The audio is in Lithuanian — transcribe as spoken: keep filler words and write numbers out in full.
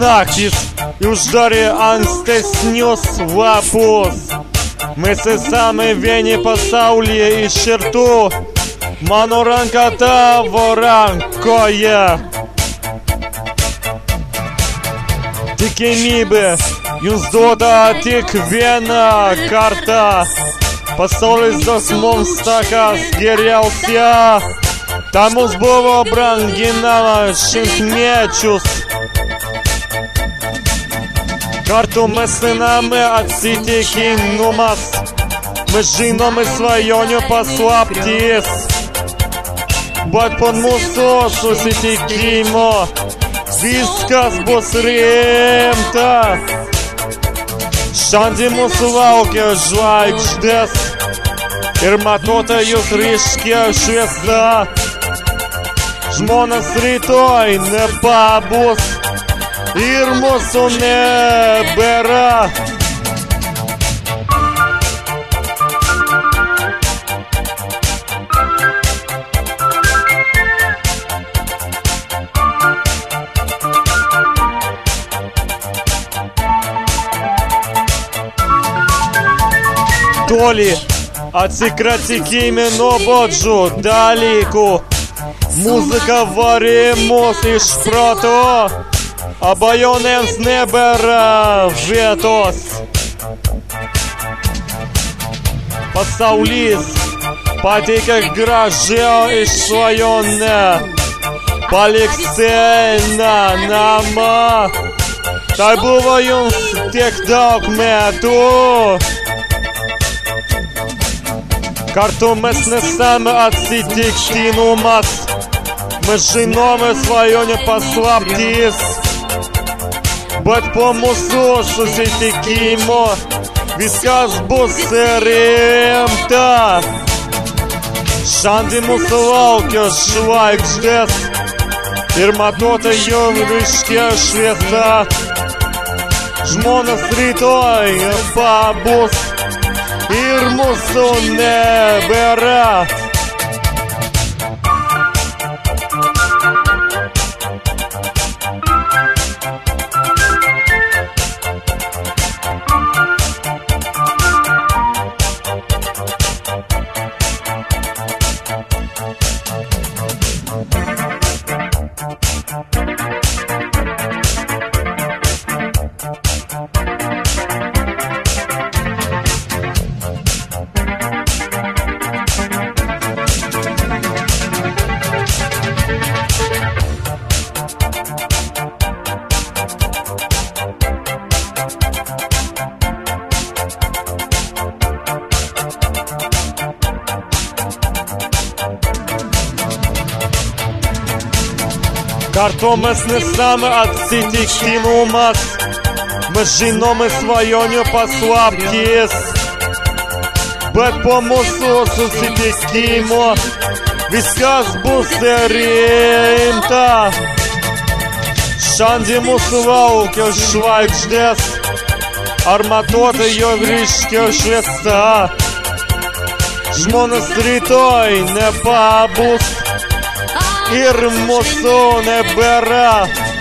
naktys uždarė ankstesnius lapus. Mes esame vieni pasaulyje iširtų, mano ranka tavo rankoje. Tikimybė jums duoda tik vieną kartą. Pasaulis duos mums takas geriausia. Ta mums buvo branginama šimtmečius. Kartu mes einame atsitikinumas. Mes žinome svajonių paslaptis. Bet po mūsų susitikimo viskas bus rimta. Šiandien mūsų laukia žvaigždės ir matote jūs ryškia šviesa. Žmonės rytoj nepabus ir mūsų nebėra. Toli atsikratykime nuobodžių dalykų. Muzika varė mus iš proto. Abejonėms nebėra vietos. Pasaulis pateikia gražią išsvajonę. Palik seną namą. Tai buvo jums tiek daug metų. Kartu mes nesame atsitiktinumas. Mes žinome svajonių paslaptis. Bet po mūsų susitikimo viskas bus rimta. Šiandien mūsų laukia žvaigždės ir matote jų ryškia šviesa. Žmonės rytoj pabus ir mūsų nebėra. Kartu mes nesame atsitiktinumas. Mes žinome svajonių paslaptis. Bet po mūsų susitikimo viskas bus rimta. Šiandien mūsų laukia žvaigždės. Ar matote jo ryškia šviesa? Žmonės rytoj nepabus ir mūsų nebėra.